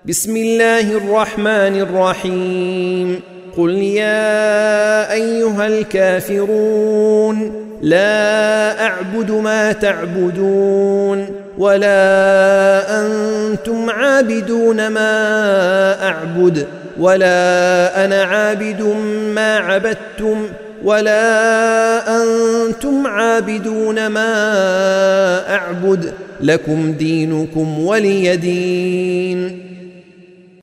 بسم الله الرحمن الرحيم. قل يا أيها الكافرون لا أعبد ما تعبدون ولا أنتم عابدون ما أعبد ولا أنا عابد ما عبدتم ولا أنتم عابدون ما أعبد لكم دينكم ولي دين.